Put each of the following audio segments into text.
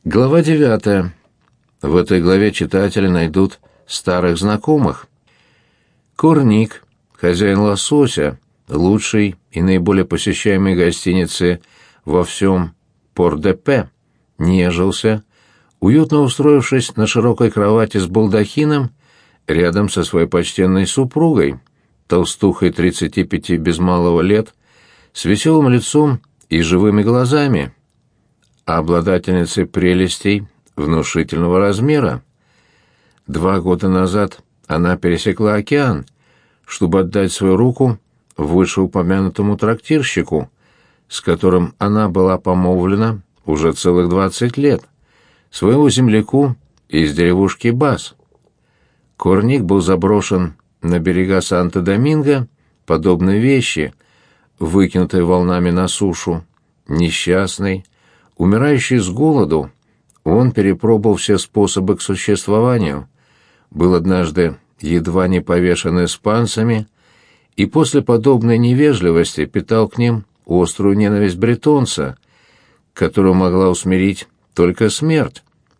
Глава 9. В этой главе читатели найдут старых знакомых. Корник, хозяин «Лосося», лучшей и наиболее посещаемой гостиницы во всем Пор-де-Пе, нежился, уютно устроившись на широкой кровати с балдахином рядом со своей почтенной супругой, толстухой 35 без малого лет, с веселым лицом и живыми глазами, обладательницей прелестей внушительного размера. 2 года назад она пересекла океан, чтобы отдать свою руку вышеупомянутому трактирщику, с которым она была помолвлена уже целых 20 лет, своему земляку из деревушки Бас. Корник был заброшен на берега Санто-Доминго, подобные вещи, выкинутые волнами на сушу, несчастный, умирающий с голоду. Он перепробовал все способы к существованию, был однажды едва не повешен испанцами и после подобной невежливости питал к ним острую ненависть бретонца, которую могла усмирить только смерть.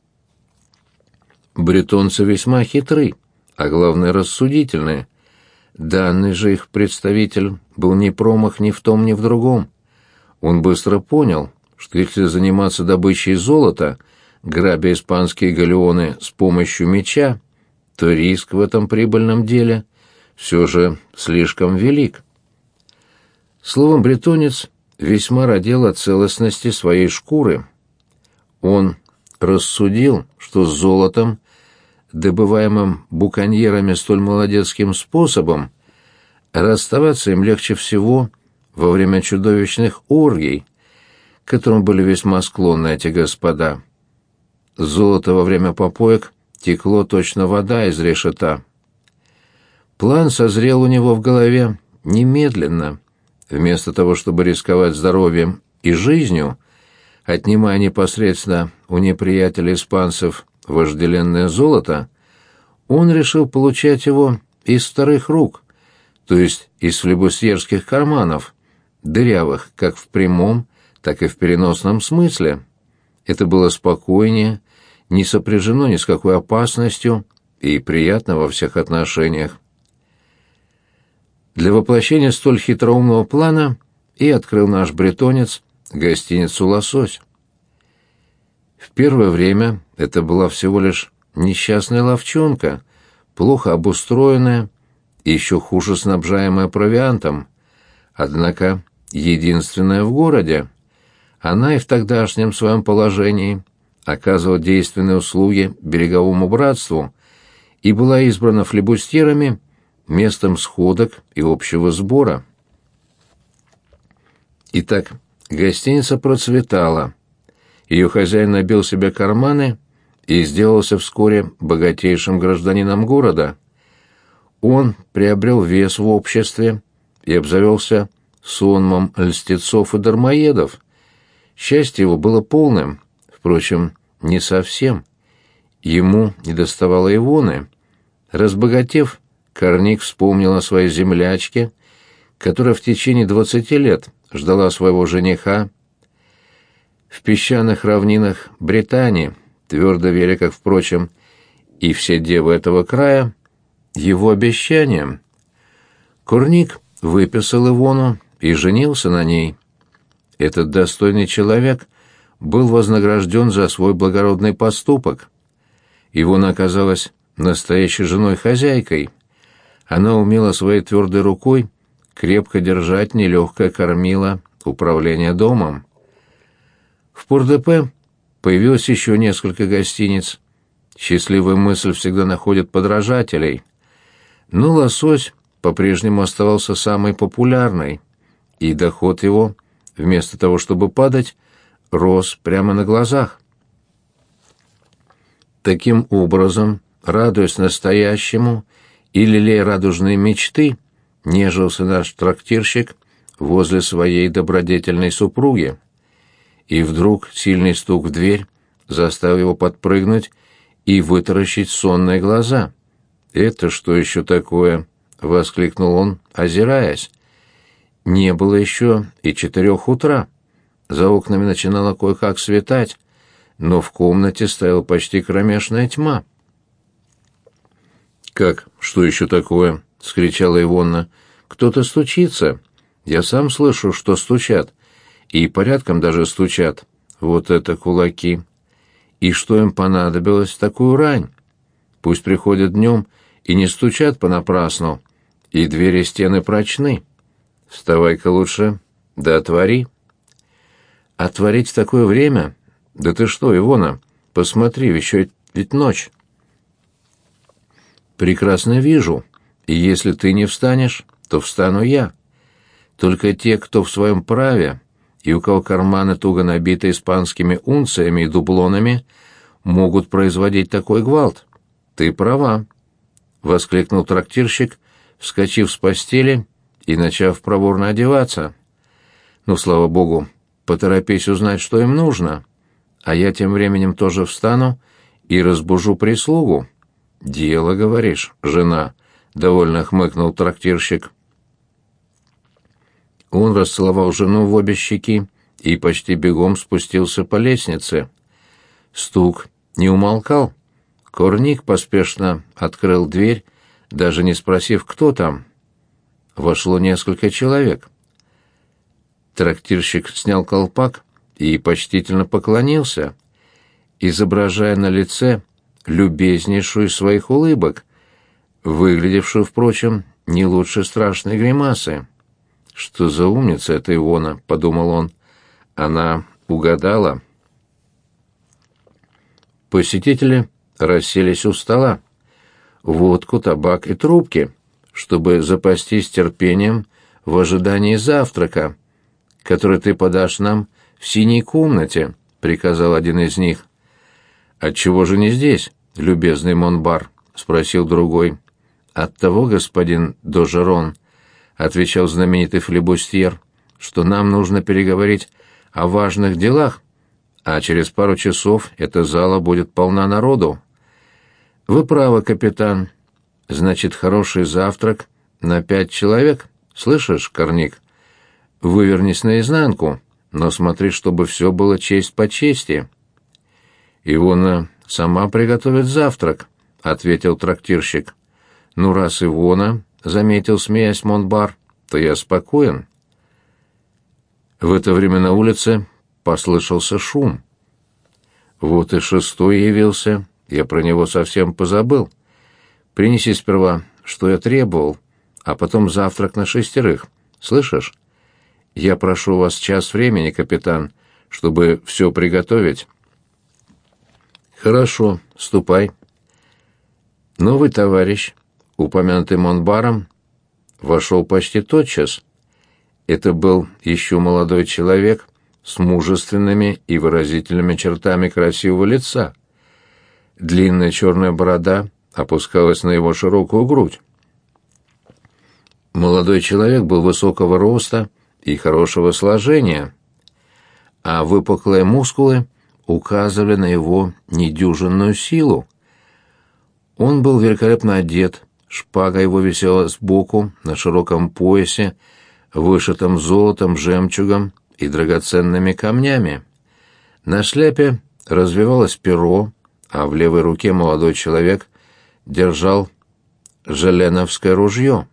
Бретонцы весьма хитры, а главное рассудительные. Данный же их представитель был не промах ни в том, ни в другом. Он быстро понял, что если заниматься добычей золота, грабя испанские галеоны с помощью меча, то риск в этом прибыльном деле все же слишком велик. Словом, бретонец весьма радел о целостности своей шкуры. Он рассудил, что с золотом, добываемым буконьерами столь молодецким способом, расставаться им легче всего во время чудовищных оргий, к которым были весьма склонны эти господа. Золото во время попоек текло точно вода из решета. План созрел у него в голове немедленно. Вместо того, чтобы рисковать здоровьем и жизнью, отнимая непосредственно у неприятелей испанцев вожделенное золото, он решил получать его из вторых рук, то есть из флебустьерских карманов, дырявых как в прямом, так и в переносном смысле. Это было спокойнее, не сопряжено ни с какой опасностью и приятно во всех отношениях. Для воплощения столь хитроумного плана и открыл наш бретонец гостиницу «Лосось». В первое время это была всего лишь несчастная лавчонка, плохо обустроенная и еще хуже снабжаемая провиантом, однако единственная в городе. Она и в тогдашнем своем положении оказывала действенные услуги береговому братству и была избрана флебустьерами местом сходок и общего сбора. Итак, гостиница процветала. Ее хозяин набил себе карманы и сделался вскоре богатейшим гражданином города. Он приобрел вес в обществе и обзавелся сонмом льстецов и дармоедов. Счастье его было полным, впрочем, не совсем. Ему недоставало Ивоны. Разбогатев, Корник вспомнил о своей землячке, которая в течение 20 лет ждала своего жениха в песчаных равнинах Британии, твердо веря, как, впрочем, и все девы этого края, его обещаниям. Корник выписал Ивону и женился на ней. Этот достойный человек был вознагражден за свой благородный поступок. Ивона оказалась настоящей женой-хозяйкой. Она умела своей твердой рукой крепко держать нелегкое кормило управление домом. В Пор-де-Пе появилось еще несколько гостиниц. Счастливая мысль всегда находит подражателей. Но «Лосось» по-прежнему оставался самой популярной, и доход его, вместо того, чтобы падать, рос прямо на глазах. Таким образом, радуясь настоящему и лелея радужные мечты, нежился наш трактирщик возле своей добродетельной супруги. И вдруг сильный стук в дверь заставил его подпрыгнуть и вытаращить сонные глаза. «Это что еще такое?» — воскликнул он, озираясь. Не было еще и 4 утра. За окнами начинало кое-как светать. но в комнате стояла почти кромешная тьма. «Как? Что еще такое?» — вскричала Ивонна. «Кто-то стучится. Я сам слышу, что стучат. И порядком даже стучат. Вот это кулаки. И что им понадобилось в такую рань? Пусть приходят днем и не стучат понапрасну. И двери и стены прочны. Вставай-ка лучше, да отвори». «Отворить в такое время? Да ты что, Ивона, посмотри, еще ведь ночь». «Прекрасно вижу, и если ты не встанешь, то встану я. Только те, кто в своем праве, и у кого карманы туго набиты испанскими унциями и дублонами, могут производить такой гвалт. Ты права», — воскликнул трактирщик, вскочив с постели и начав проворно одеваться. «Ну, слава богу, поторопись узнать, что им нужно, а я тем временем тоже встану и разбужу прислугу». «Дело, говоришь, жена», — довольно хмыкнул трактирщик. Он расцеловал жену в обе щеки и почти бегом спустился по лестнице. Стук не умолкал. Корник поспешно открыл дверь, даже не спросив, кто там. Вошло несколько человек. Трактирщик снял колпак и почтительно поклонился, изображая на лице любезнейшую из своих улыбок, выглядевшую, впрочем, не лучше страшной гримасы. «Что за умница эта Ивона?» — подумал он. «Она угадала». Посетители расселись у стола. Водку, табак и трубки, чтобы запастись терпением в ожидании завтрака, который ты подашь нам в синей комнате», — приказал один из них. «Отчего же не здесь, любезный Монбар?» — спросил другой. «Оттого, господин Дожерон», — отвечал знаменитый флебустьер, «что нам нужно переговорить о важных делах, а через пару часов эта зала будет полна народу». «Вы правы, капитан. Значит, хороший завтрак на 5 человек. Слышишь, Корник? Вывернись наизнанку, но смотри, чтобы все было честь по чести». «Ивона сама приготовит завтрак», — ответил трактирщик. «Ну, раз Ивона», — заметил, смеясь Монбар, — «то я спокоен». В это время на улице послышался шум. «Вот и шестой явился, я про него совсем позабыл. Принеси сперва, что я требовал, а потом завтрак на 6. Слышишь? Я прошу вас час времени, капитан, чтобы все приготовить». «Хорошо, ступай». Новый товарищ, упомянутый Монбаром, вошел почти тотчас. Это был еще молодой человек с мужественными и выразительными чертами красивого лица. Длинная черная борода опускалась на его широкую грудь. Молодой человек был высокого роста и хорошего сложения, а выпуклые мускулы указывали на его недюжинную силу. Он был великолепно одет, шпага его висела сбоку на широком поясе, вышитом золотом, жемчугом и драгоценными камнями. На шляпе развивалось перо, а в левой руке молодой человек держал желеновское ружье.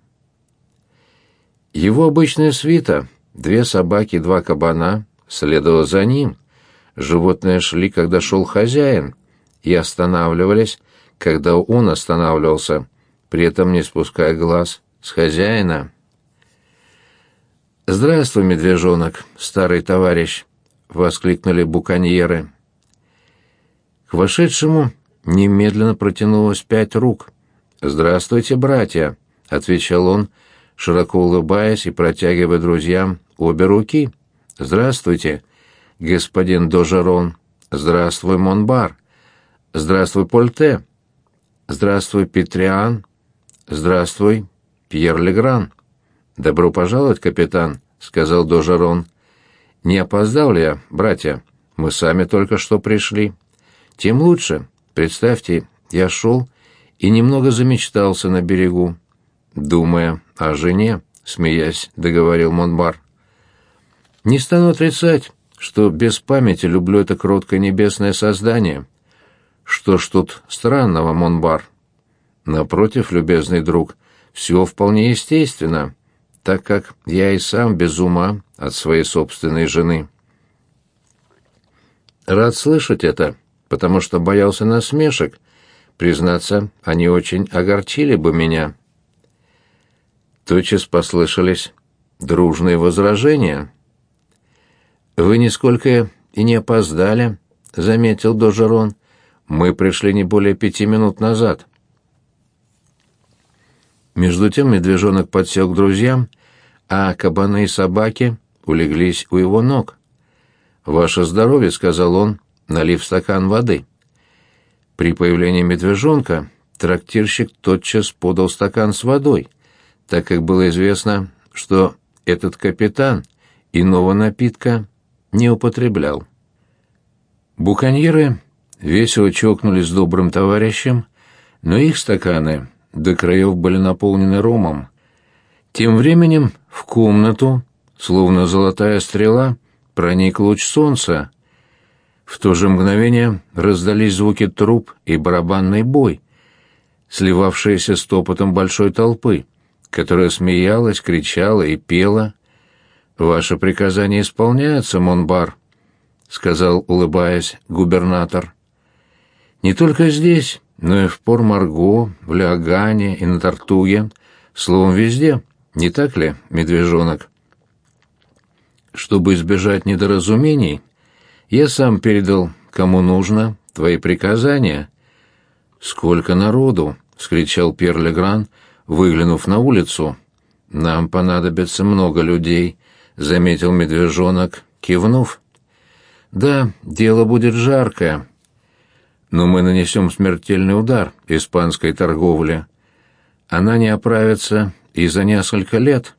Его обычная свита, 2 собаки и 2 кабана, следовала за ним. Животные шли, когда шел хозяин, и останавливались, когда он останавливался, при этом не спуская глаз с хозяина. «Здравствуй, медвежонок, старый товарищ!» — воскликнули буконьеры. К вошедшему немедленно протянулось 5 рук. «Здравствуйте, братья!» — отвечал он, широко улыбаясь и протягивая друзьям обе руки. «Здравствуйте, господин Дожерон! Здравствуй, Монбар! Здравствуй, Польте! Здравствуй, Петриан! Здравствуй, Пьер Легран!» «Добро пожаловать, капитан», — сказал Дожерон. «Не опоздал ли я, братья? Мы сами только что пришли». «Тем лучше. Представьте, я шел и немного замечтался на берегу, думая о жене», — смеясь, договорил Монбар. «Не стану отрицать, что без памяти люблю это кроткое небесное создание. Что ж тут странного, Монбар? Напротив, любезный друг, все вполне естественно, так как я и сам без ума от своей собственной жены. Рад слышать это, потому что боялся насмешек. Признаться, они очень огорчили бы меня. Тотчас послышались дружные возражения. «Вы нисколько и не опоздали», — заметил Дожерон. «Мы пришли не более 5 минут назад». Между тем медвежонок подсел к друзьям, а кабаны и собаки улеглись у его ног. «Ваше здоровье», — сказал он, налив стакан воды. При появлении медвежонка трактирщик тотчас подал стакан с водой, так как было известно, что этот капитан иного напитка не употреблял. Буконьеры весело чокнулись с добрым товарищем, но их стаканы до краев были наполнены ромом. Тем временем в комнату, словно золотая стрела, проник луч солнца. В то же мгновение раздались звуки труб и барабанный бой, сливавшиеся с топотом большой толпы, которая смеялась, кричала и пела. «Ваше приказание исполняется, Монбар», — сказал, улыбаясь, губернатор. «Не только здесь, но и в Пор-Марго, в Леогане и на Тартуге, словом, везде, не так ли, медвежонок? Чтобы избежать недоразумений, я сам передал, кому нужно, твои приказания». «Сколько народу!» — вскричал Пьер Легран, выглянув на улицу. «Нам понадобится много людей», — заметил медвежонок, кивнув. «Да, дело будет жаркое, но мы нанесем смертельный удар испанской торговле. Она не оправится и за несколько лет».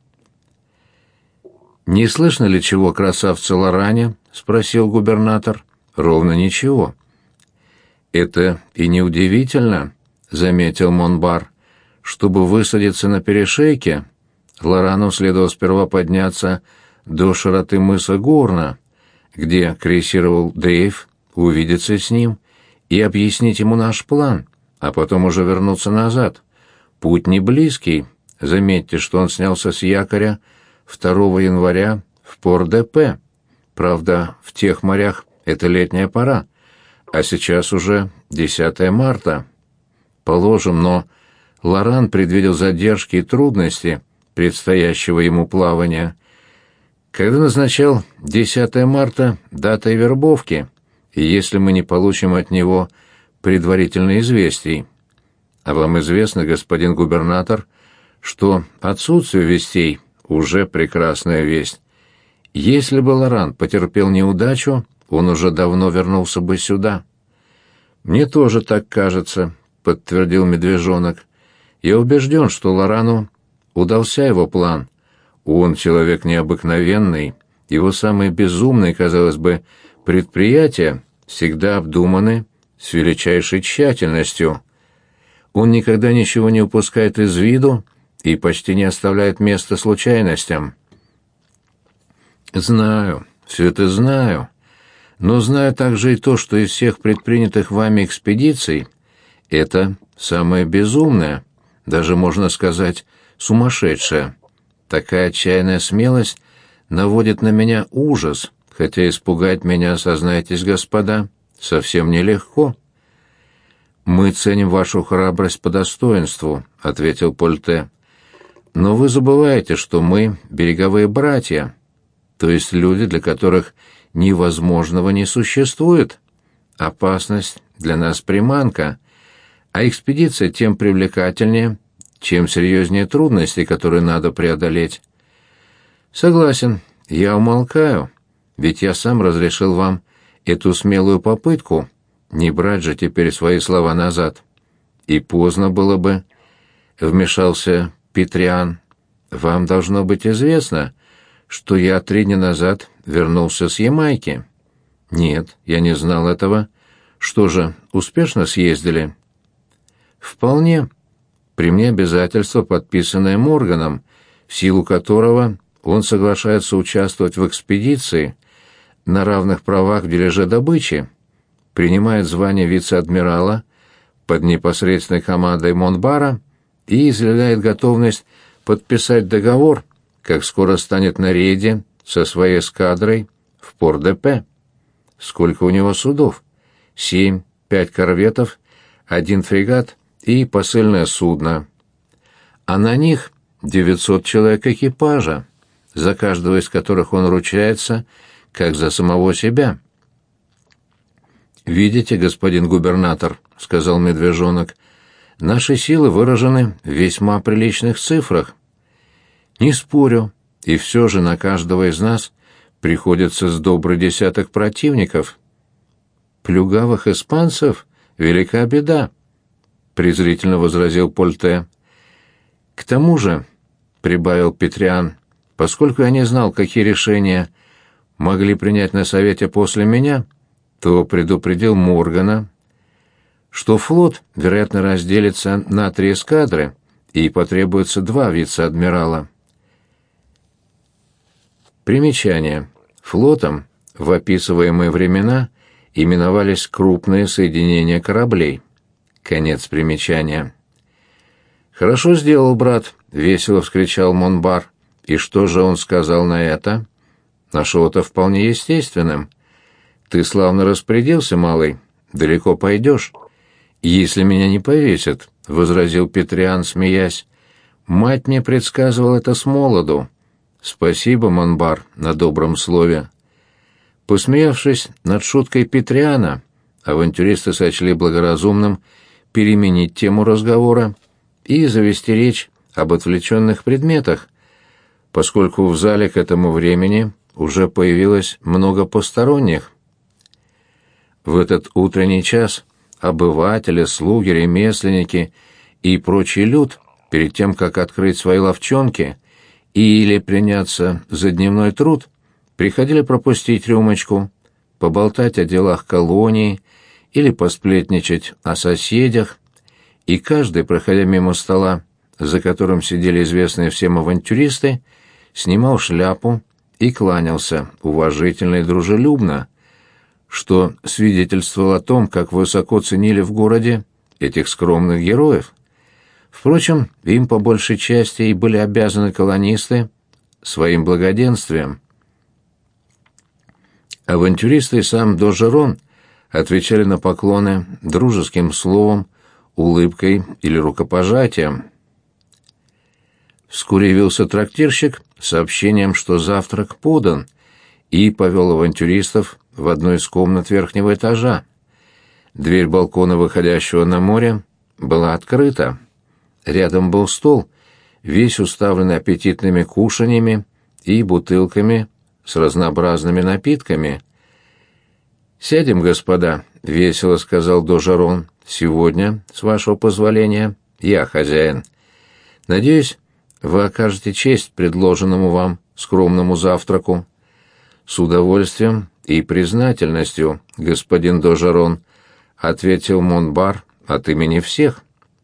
«Не слышно ли чего, красавца Лоране?» — спросил губернатор. «Ровно ничего». «Это и неудивительно», — заметил Монбар. «Чтобы высадиться на перешейке, Лорану следовало сперва подняться до широты мыса Горна, где крейсировал Дрейф, увидеться с ним и объяснить ему наш план, а потом уже вернуться назад. Путь не близкий. Заметьте, что он снялся с якоря 2 января в Пор-де-Пе. Правда, в тех морях это летняя пора, а сейчас уже 10 марта. Положим, но Лоран предвидел задержки и трудности предстоящего ему плавания, когда назначал 10 марта датой вербовки, и если мы не получим от него предварительных известий. А вам известно, господин губернатор, что отсутствие вестей уже прекрасная весть. Если бы Лоран потерпел неудачу, он уже давно вернулся бы сюда». «Мне тоже так кажется», — подтвердил медвежонок. «Я убежден, что Лорану удался его план. Он человек необыкновенный, его самые безумные, казалось бы, предприятия всегда обдуманы с величайшей тщательностью. Он никогда ничего не упускает из виду и почти не оставляет места случайностям». «Знаю, все это знаю, но знаю также и то, что из всех предпринятых вами экспедиций это самое безумное, даже, можно сказать, сумасшедшее. Такая отчаянная смелость наводит на меня ужас, хотя испугать меня, сознайтесь, господа, совсем нелегко». «Мы ценим вашу храбрость по достоинству», — ответил Польте. «Но вы забываете, что мы — береговые братья, то есть люди, для которых невозможного не существует. Опасность для нас приманка, а экспедиция тем привлекательнее, чем серьезнее трудности, которые надо преодолеть». «Согласен, я умолкаю, ведь я сам разрешил вам эту смелую попытку, не брать же теперь свои слова назад». «И поздно было бы», — вмешался Петриан. «Вам должно быть известно, что я 3 дня назад вернулся с Ямайки». «Нет, я не знал этого. Что же, успешно съездили?» «Вполне. При мне обязательство, подписанное Морганом, в силу которого он соглашается участвовать в экспедиции, на равных правах в дележе добычи, принимает звание вице-адмирала под непосредственной командой Монбара и изъявляет готовность подписать договор, как скоро станет на рейде со своей эскадрой в Пор-де-Пе. Сколько у него судов? 7, 5 корветов, 1 фрегат и посыльное судно. А на них 900 человек экипажа, за каждого из которых он ручается, как за самого себя. «Видите, господин губернатор», — сказал Медвежонок, — «наши силы выражены в весьма приличных цифрах. Не спорю, и все же на каждого из нас приходится с добрый десяток противников. Плюгавых испанцев — велика беда», — презрительно возразил Польте. «К тому же», — прибавил Петриан, — «поскольку я не знал, какие решения могли принять на совете после меня, то предупредил Моргана, что флот, вероятно, разделится на 3 эскадры и потребуется 2 вице-адмирала». Примечание. Флотом в описываемые времена именовались крупные соединения кораблей. Конец примечания. «Хорошо сделал, брат», — весело вскричал Монбар. «И что же он сказал на это?» «Нашел это вполне естественным. Ты славно распорядился, малый. Далеко пойдешь». «Если меня не повесят», — возразил Петриан, смеясь. «Мать мне предсказывала это с молоду. Спасибо, Монбар, на добром слове». Посмеявшись над шуткой Петриана, авантюристы сочли благоразумным переменить тему разговора и завести речь об отвлеченных предметах, поскольку в зале к этому времени уже появилось много посторонних. В этот утренний час обыватели, слуги, ремесленники и прочий люд, перед тем, как открыть свои лавчонки или приняться за дневной труд, приходили пропустить рюмочку, поболтать о делах колонии или посплетничать о соседях, и каждый, проходя мимо стола, за которым сидели известные всем авантюристы, снимал шляпу и кланялся уважительно и дружелюбно, что свидетельствовало о том, как высоко ценили в городе этих скромных героев. Впрочем, им по большей части и были обязаны колонисты своим благоденствием. Авантюристы и сам Дожерон отвечали на поклоны дружеским словом, улыбкой или рукопожатием. Вскоре явился трактирщик с сообщением, что завтрак подан, и повел авантюристов в одну из комнат верхнего этажа. Дверь балкона, выходящего на море, была открыта. Рядом был стол, весь уставленный аппетитными кушаньями и бутылками с разнообразными напитками. «Сядем, господа», — весело сказал Дожерон. «Сегодня, с вашего позволения, я хозяин. Надеюсь, вы окажете честь предложенному вам скромному завтраку». «С удовольствием и признательностью, господин Дожерон», — ответил Монбар от имени всех.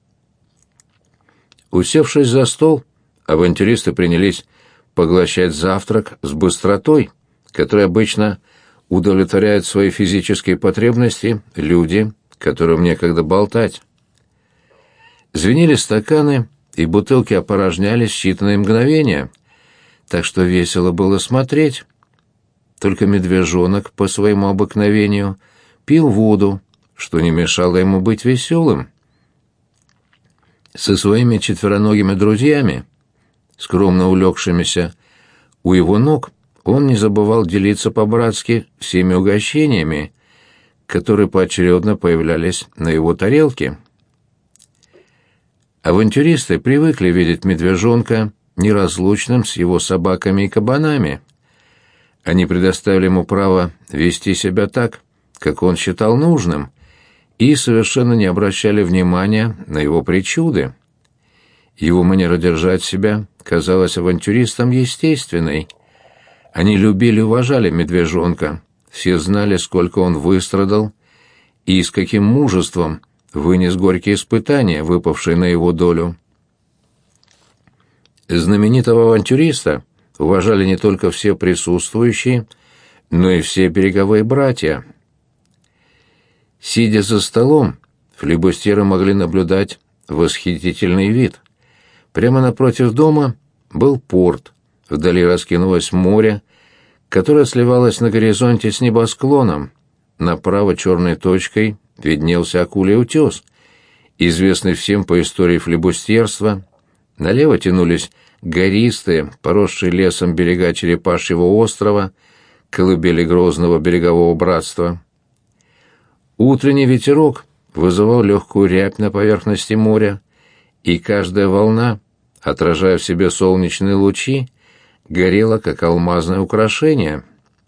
Усевшись за стол, авантюристы принялись поглощать завтрак с быстротой, которой обычно удовлетворяют свои физические потребности люди, которым некогда болтать. Звенели стаканы, и бутылки опорожнялись в считанные мгновения, так что весело было смотреть. Только Медвежонок, по своему обыкновению, пил воду, что не мешало ему быть веселым. Со своими четвероногими друзьями, скромно улегшимися у его ног, он не забывал делиться по-братски всеми угощениями, которые поочередно появлялись на его тарелке. Авантюристы привыкли видеть Медвежонка неразлучным с его собаками и кабанами. Они предоставили ему право вести себя так, как он считал нужным, и совершенно не обращали внимания на его причуды. Его манера держать себя казалась авантюристам естественной. Они любили и уважали Медвежонка, все знали, сколько он выстрадал и с каким мужеством вынес горькие испытания, выпавшие на его долю. Знаменитого авантюриста уважали не только все присутствующие, но и все береговые братья. Сидя за столом, флибустьеры могли наблюдать восхитительный вид. Прямо напротив дома был порт, вдали раскинулось море, которое сливалось на горизонте с небосклоном. Направо черной точкой виднелся Акулий утес, известный всем по истории флибустьерства. Налево тянулись гористые, поросшие лесом берега Черепашьего острова, колыбели грозного берегового братства. Утренний ветерок вызывал легкую рябь на поверхности моря, и каждая волна, отражая в себе солнечные лучи, горела, как алмазное украшение.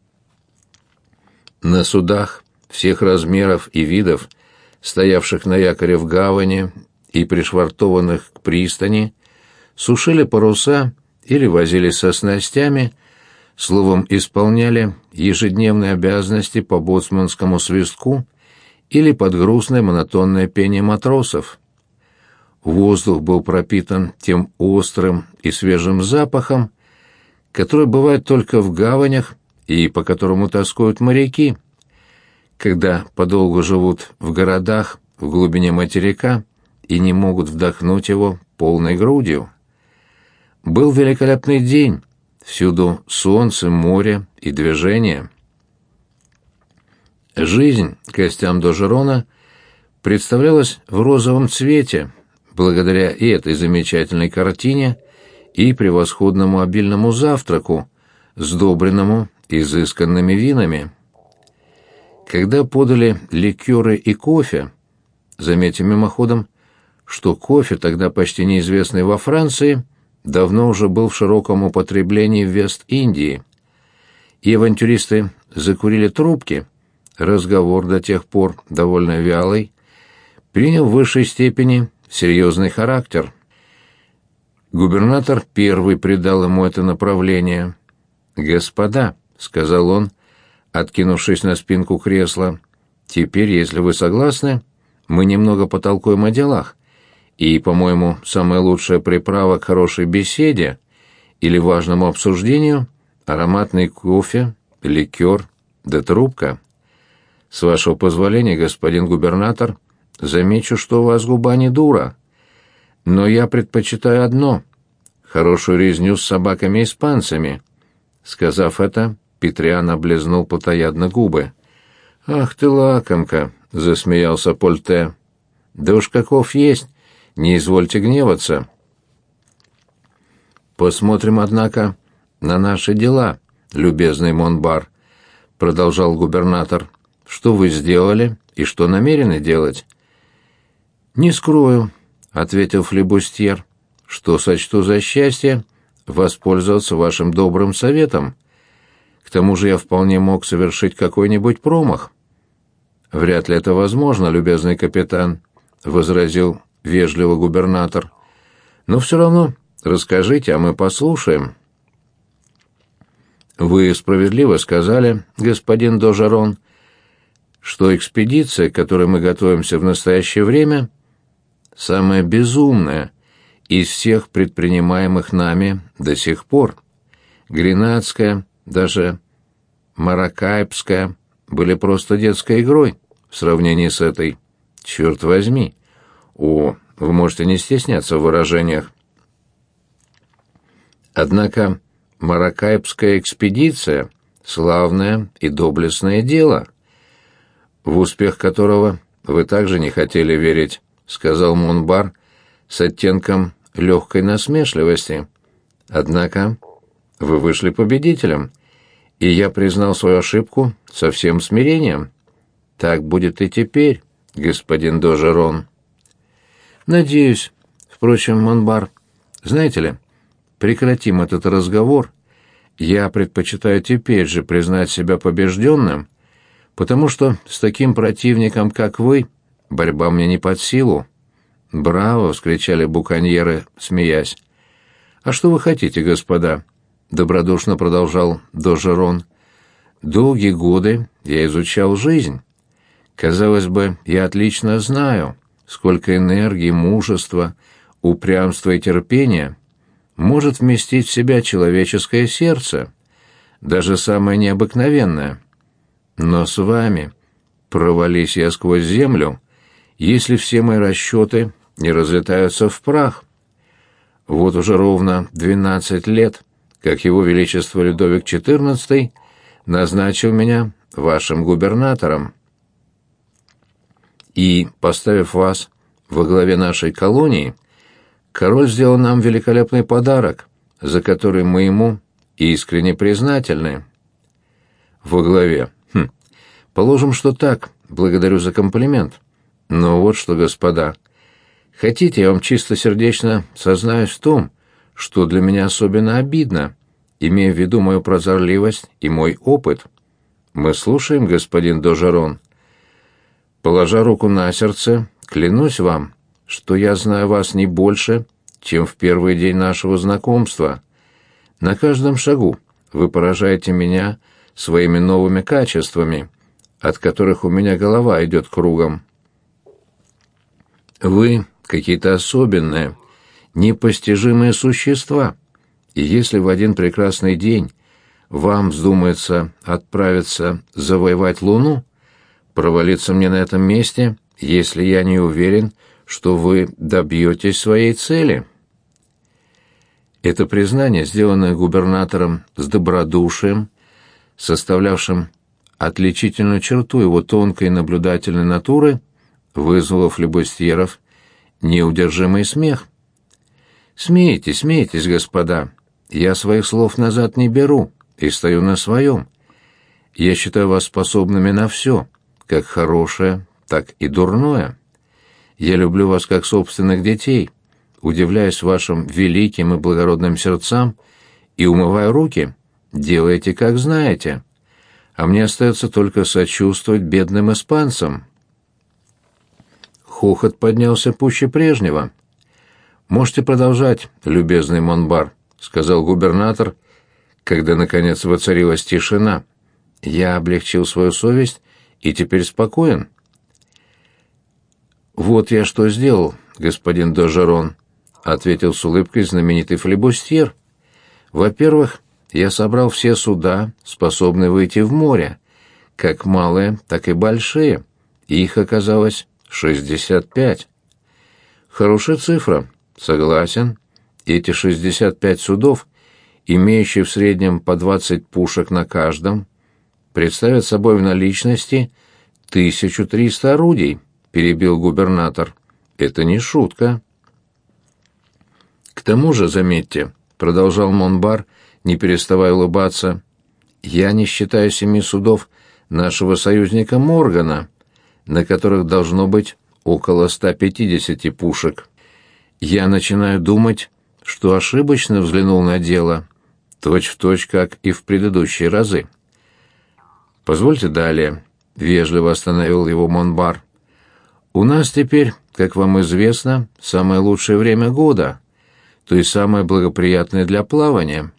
На судах всех размеров и видов, стоявших на якоре в гавани и пришвартованных к пристани, сушили паруса или возились со снастями, словом, исполняли ежедневные обязанности по боцманскому свистку или под грустное монотонное пение матросов. Воздух был пропитан тем острым и свежим запахом, который бывает только в гаванях и по которому тоскуют моряки, когда подолгу живут в городах в глубине материка и не могут вдохнуть его полной грудью. Был великолепный день, всюду солнце, море и движение. Жизнь гостям Дожерона представлялась в розовом цвете, благодаря и этой замечательной картине, и превосходному обильному завтраку, сдобренному изысканными винами. Когда подали ликеры и кофе, заметим мимоходом, что кофе, тогда почти неизвестный во Франции, давно уже был в широком употреблении в Вест-Индии, и авантюристы закурили трубки, разговор, до тех пор довольно вялый, принял в высшей степени серьезный характер. Губернатор первый придал ему это направление. «Господа», — сказал он, откинувшись на спинку кресла, — «теперь, если вы согласны, мы немного потолкуем о делах, и, по-моему, самая лучшая приправа к хорошей беседе или важному обсуждению — ароматный кофе, ликер да трубка. С вашего позволения, господин губернатор, замечу, что у вас губа не дура. Но я предпочитаю одно — хорошую резню с собаками-испанцами». Сказав это, Петриан облизнул плотоядно губы. «Ах ты, лакомка!» — засмеялся Польте. «Да уж каков есть, не извольте гневаться». «Посмотрим, однако, на наши дела, любезный Монбар», — продолжал губернатор. «Что вы сделали и что намерены делать?» «Не скрою», — ответил флибустьер, — «что сочту за счастье воспользоваться вашим добрым советом. К тому же я вполне мог совершить какой-нибудь промах». «Вряд ли это возможно, любезный капитан», — возразил вежливо губернатор. «Но все равно расскажите, а мы послушаем». «Вы справедливо сказали, господин Дожерон, что экспедиция, к которой мы готовимся в настоящее время, самая безумная из всех предпринимаемых нами до сих пор. Гренадская, даже Маракайбская были просто детской игрой в сравнении с этой. Черт возьми! О, вы можете не стесняться в выражениях. Однако Маракайбская экспедиция — славное и доблестное дело, в успех которого вы также не хотели верить, — сказал Монбар с оттенком легкой насмешливости. «Однако вы вышли победителем, и я признал свою ошибку со всем смирением. Так будет и теперь, господин Дожерон». «Надеюсь. Впрочем, Монбар, знаете ли, прекратим этот разговор. Я предпочитаю теперь же признать себя побежденным, потому что с таким противником, как вы, борьба мне не под силу». «Браво!» — вскричали буконьеры, смеясь. «А что вы хотите, господа?» — добродушно продолжал Дожерон. «Долгие годы я изучал жизнь. Казалось бы, я отлично знаю, сколько энергии, мужества, упрямства и терпения может вместить в себя человеческое сердце. даже самое необыкновенное. Но с вами, провались я сквозь землю, если все мои расчеты не разлетаются в прах. Вот уже ровно 12 лет, как его величество Людовик XIV назначил меня вашим губернатором. И, поставив вас во главе нашей колонии, король сделал нам великолепный подарок, за который мы ему искренне признательны. Во главе. Положим, что так. Благодарю за комплимент. Но вот что, господа. Хотите, я вам чистосердечно сознаюсь в том, что для меня особенно обидно, имея в виду мою прозорливость и мой опыт. Мы слушаем, господин Д'Ожерон. Положа руку на сердце, клянусь вам, что я знаю вас не больше, чем в первый день нашего знакомства. На каждом шагу вы поражаете меня своими новыми качествами, от которых у меня голова идет кругом. Вы какие-то особенные, непостижимые существа, и если в один прекрасный день вам вздумается отправиться завоевать Луну, провалиться мне на этом месте, если я не уверен, что вы добьетесь своей цели. Это признание, сделанное губернатором с добродушием, составлявшим отличительную черту его тонкой наблюдательной натуры, вызвало у флебустьеров неудержимый смех. «Смейтесь, смейтесь, господа. Я своих слов назад не беру и стою на своем. Я считаю вас способными на все, как хорошее, так и дурное. Я люблю вас как собственных детей, удивляюсь вашим великим и благородным сердцам и, умывая руки, делаете, как знаете. А мне остается только сочувствовать бедным испанцам». Хохот поднялся пуще прежнего. «Можете продолжать, любезный Монбар», — сказал губернатор, когда, наконец, воцарилась тишина. «Я облегчил свою совесть и теперь спокоен». «Вот я что сделал, господин Д'Ожерон», — ответил с улыбкой знаменитый флебустьер. «Во-первых, я собрал все суда, способные выйти в море, как малые, так и большие, и их оказалось 65. Хорошая цифра, согласен. Эти 65 судов, имеющие в среднем по 20 пушек на каждом, представят собой в наличности 1300 орудий, перебил губернатор. Это не шутка. К тому же, заметьте, продолжал Монбар, не переставая улыбаться, я не считаю 7 судов нашего союзника Моргана, на которых должно быть около 150 пушек. Я начинаю думать, что ошибочно взглянул на дело, точь-в-точь, как и в предыдущие разы. «Позвольте далее», — вежливо остановил его Монбар. «У нас теперь, как вам известно, самое лучшее время года, то есть самое благоприятное для плавания.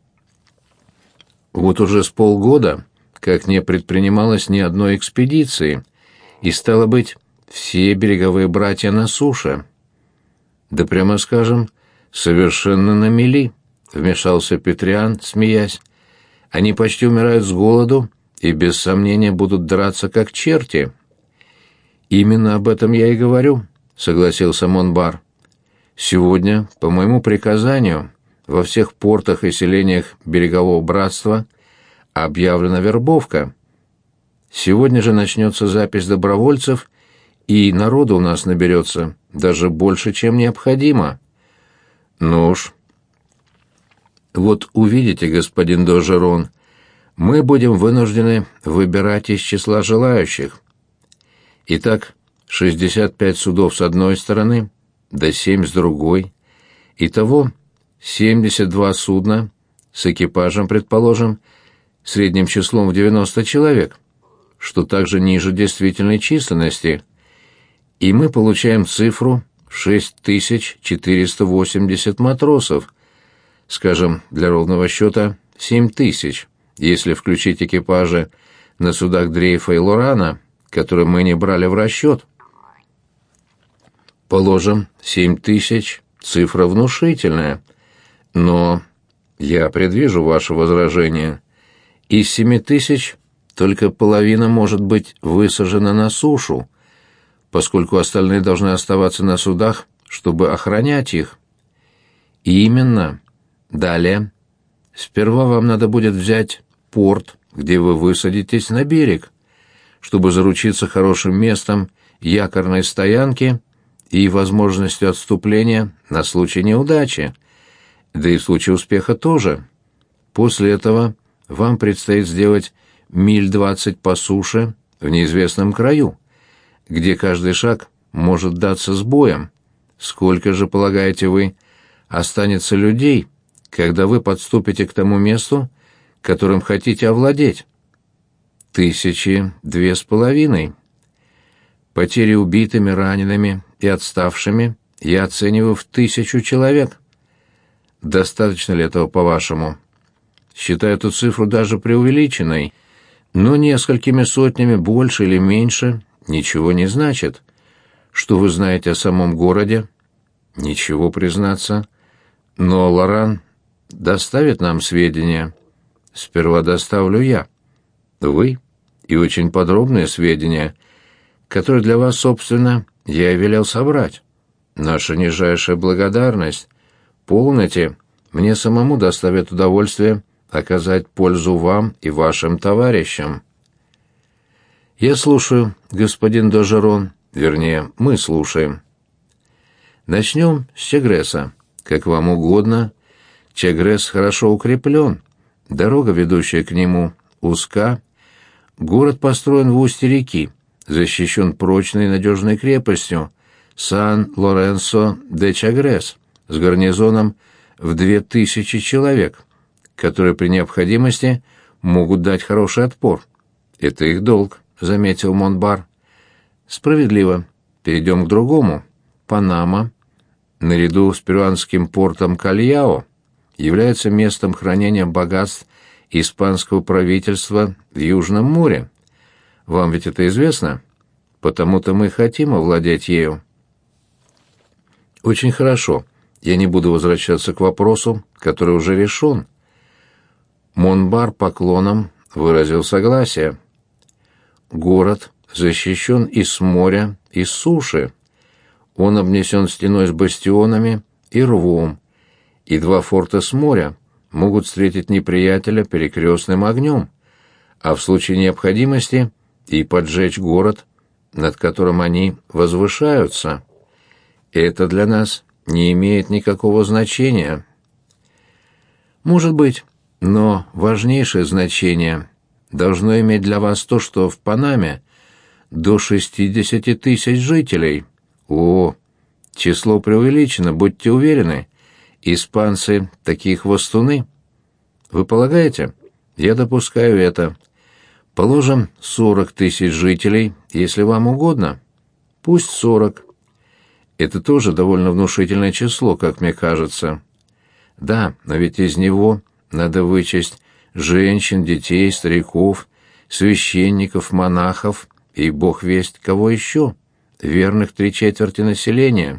Вот уже с полгода, как не предпринималось ни одной экспедиции, и, стало быть, все береговые братья на суше». «Да прямо скажем, совершенно на мели», — вмешался Петриан, смеясь. «Они почти умирают с голоду и без сомнения будут драться как черти». «Именно об этом я и говорю», — согласился Монбар. «Сегодня, по моему приказанию, во всех портах и селениях берегового братства объявлена вербовка. Сегодня же начнется запись добровольцев, и народу у нас наберется даже больше, чем необходимо». «Ну уж». «Вот увидите, господин Д'Ожерон, мы будем вынуждены выбирать из числа желающих. Итак, 65 судов с одной стороны, да 7 с другой. Итого 72 судна с экипажем, предположим, средним числом в 90 человек, что также ниже действительной численности. И мы получаем цифру 6480 матросов, скажем, для ровного счета 7000, если включить экипажи на судах Дрейфа и Лорана, которые мы не брали в расчет. Положим, 7000 — цифра внушительная, но я предвижу ваше возражение. Из 7000 только половина может быть высажена на сушу, поскольку остальные должны оставаться на судах, чтобы охранять их. Именно. Далее. Сперва вам надо будет взять порт, где вы высадитесь на берег, чтобы заручиться хорошим местом якорной стоянки и возможностью отступления на случай неудачи, да и в случае успеха тоже. После этого вам предстоит сделать миль 20 по суше в неизвестном краю, где каждый шаг может даться с боем. Сколько же, полагаете вы, останется людей, когда вы подступите к тому месту, которым хотите овладеть? 2500. Потери убитыми, ранеными и отставшими я оцениваю в 1000 человек. Достаточно ли этого, по-вашему? Считаю эту цифру даже преувеличенной, но несколькими сотнями больше или меньше ничего не значит. Что вы знаете о самом городе? Ничего, признаться. Но Лоран доставит нам сведения. Сперва доставлю я. Вы? И очень подробные сведения, которые для вас, собственно, я и велел собрать. Наша нижайшая благодарность. Помните, мне самому доставит удовольствие оказать пользу вам и вашим товарищам. Я слушаю, господин Дожерон, вернее, мы слушаем. Начнем с Чагреса. Как вам угодно. Чагрес хорошо укреплен. Дорога, ведущая к нему, узка. Город построен в устье реки, защищен прочной и надежной крепостью Сан-Лоренсо-де-Чагрес с гарнизоном в 2000 человек, которые при необходимости могут дать хороший отпор. Это их долг, заметил Монбар. Справедливо. Перейдем к другому. Панама, наряду с перуанским портом Кальяо, является местом хранения богатств испанского правительства в Южном море. Вам ведь это известно? Потому-то мы хотим овладеть ею. Очень хорошо. Я не буду возвращаться к вопросу, который уже решен. Монбар поклоном выразил согласие. Город защищен и с моря, и с суши. Он обнесен стеной с бастионами и рвом, и 2 форта с моря могут встретить неприятеля перекрестным огнем, а в случае необходимости и поджечь город, над которым они возвышаются. Это для нас не имеет никакого значения. Может быть, но важнейшее значение должно иметь для вас то, что в Панаме до 60 000 жителей. О, число преувеличено, будьте уверены. Испанцы такие хвостуны. Вы полагаете? Я допускаю это. Положим, 40 000 жителей, если вам угодно. Пусть 40. Это тоже довольно внушительное число, как мне кажется. Да, но ведь из него надо вычесть женщин, детей, стариков, священников, монахов и бог весть кого еще. Верных 3/4 населения.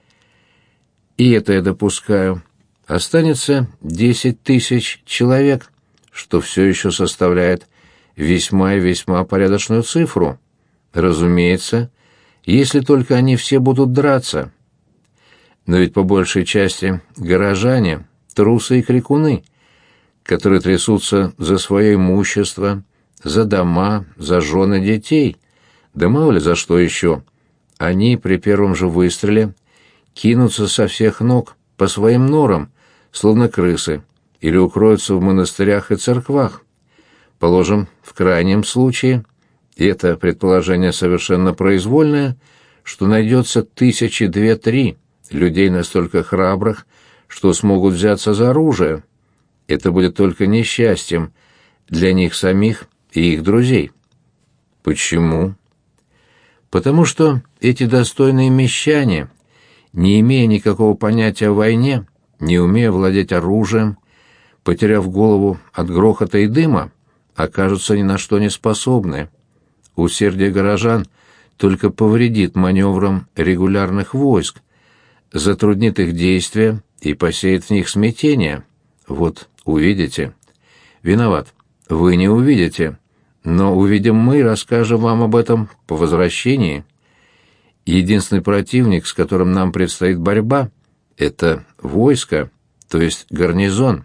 И это я допускаю. Останется 10 000 человек, что все еще составляет весьма и весьма порядочную цифру. Разумеется, если только они все будут драться. Но ведь по большей части горожане, трусы и крикуны, которые трясутся за свое имущество, за дома, за жены детей, да мало ли за что еще. Они при первом же выстреле кинутся со всех ног по своим норам, словно крысы, или укроются в монастырях и церквах. Положим, в крайнем случае, и это предположение совершенно произвольное, что найдется 2-3 людей настолько храбрых, что смогут взяться за оружие. Это будет только несчастьем для них самих и их друзей. Почему? Потому что эти достойные мещане, не имея никакого понятия о войне, не умея владеть оружием, потеряв голову от грохота и дыма, окажутся ни на что не способны. Усердие горожан только повредит маневрам регулярных войск, затруднит их действия и посеет в них смятение. Вот, увидите. Виноват. вы не увидите, но увидим мы и расскажем вам об этом по возвращении. Единственный противник, с которым нам предстоит борьба, это войско, то есть гарнизон.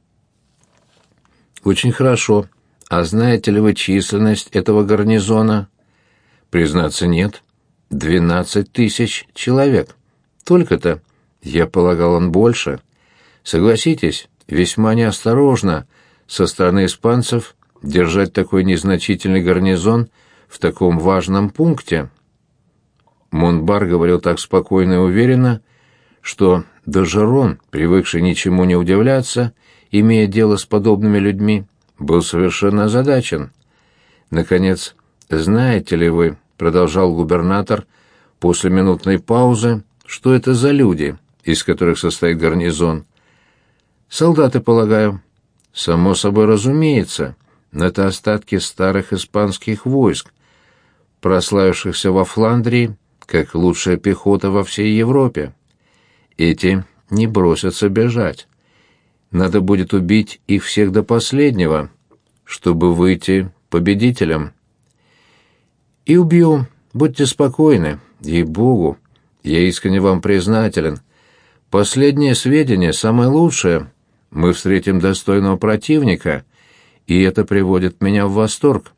Очень хорошо. А знаете ли вы численность этого гарнизона? Признаться, нет. 12 тысяч человек. Только-то. Я полагал, он больше. Согласитесь, весьма неосторожно со стороны испанцев держать такой незначительный гарнизон в таком важном пункте. Монбар говорил так спокойно и уверенно, что Д'Ожерон, привыкший ничему не удивляться, имея дело с подобными людьми, был совершенно озадачен. Наконец, знаете ли вы, продолжал губернатор после минутной паузы, что это за люди, из которых состоит гарнизон? Солдаты, полагаю. Само собой разумеется, но это остатки старых испанских войск, прославившихся во Фландрии как лучшая пехота во всей Европе. Эти не бросятся бежать. Надо будет убить их всех до последнего, чтобы выйти победителем. И убью, будьте спокойны, ей-богу, я искренне вам признателен. Последнее сведения самое лучшее. Мы встретим достойного противника, и это приводит меня в восторг.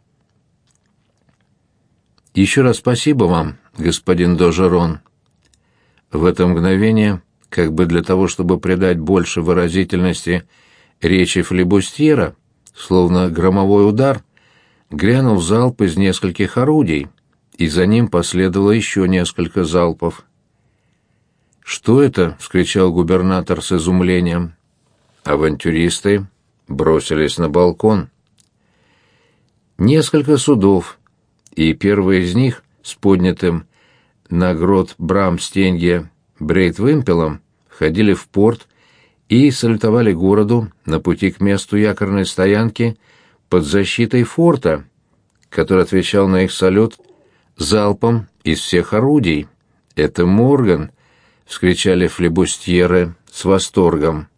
Еще раз спасибо вам, господин Д'Ожерон. В это мгновение, как бы для того, чтобы придать больше выразительности речи флибустьера, словно громовой удар, грянул залп из нескольких орудий, и за ним последовало еще несколько залпов. «Что это?» — вскричал губернатор с изумлением. Авантюристы бросились на балкон. Несколько судов, и первый из них с поднятым на грот Брамстенье Брейтвимпелом входили в порт и салютовали городу на пути к месту якорной стоянки под защитой форта, который отвечал на их салют залпом из всех орудий. «Это Морган!» — вскричали флибустьеры с восторгом.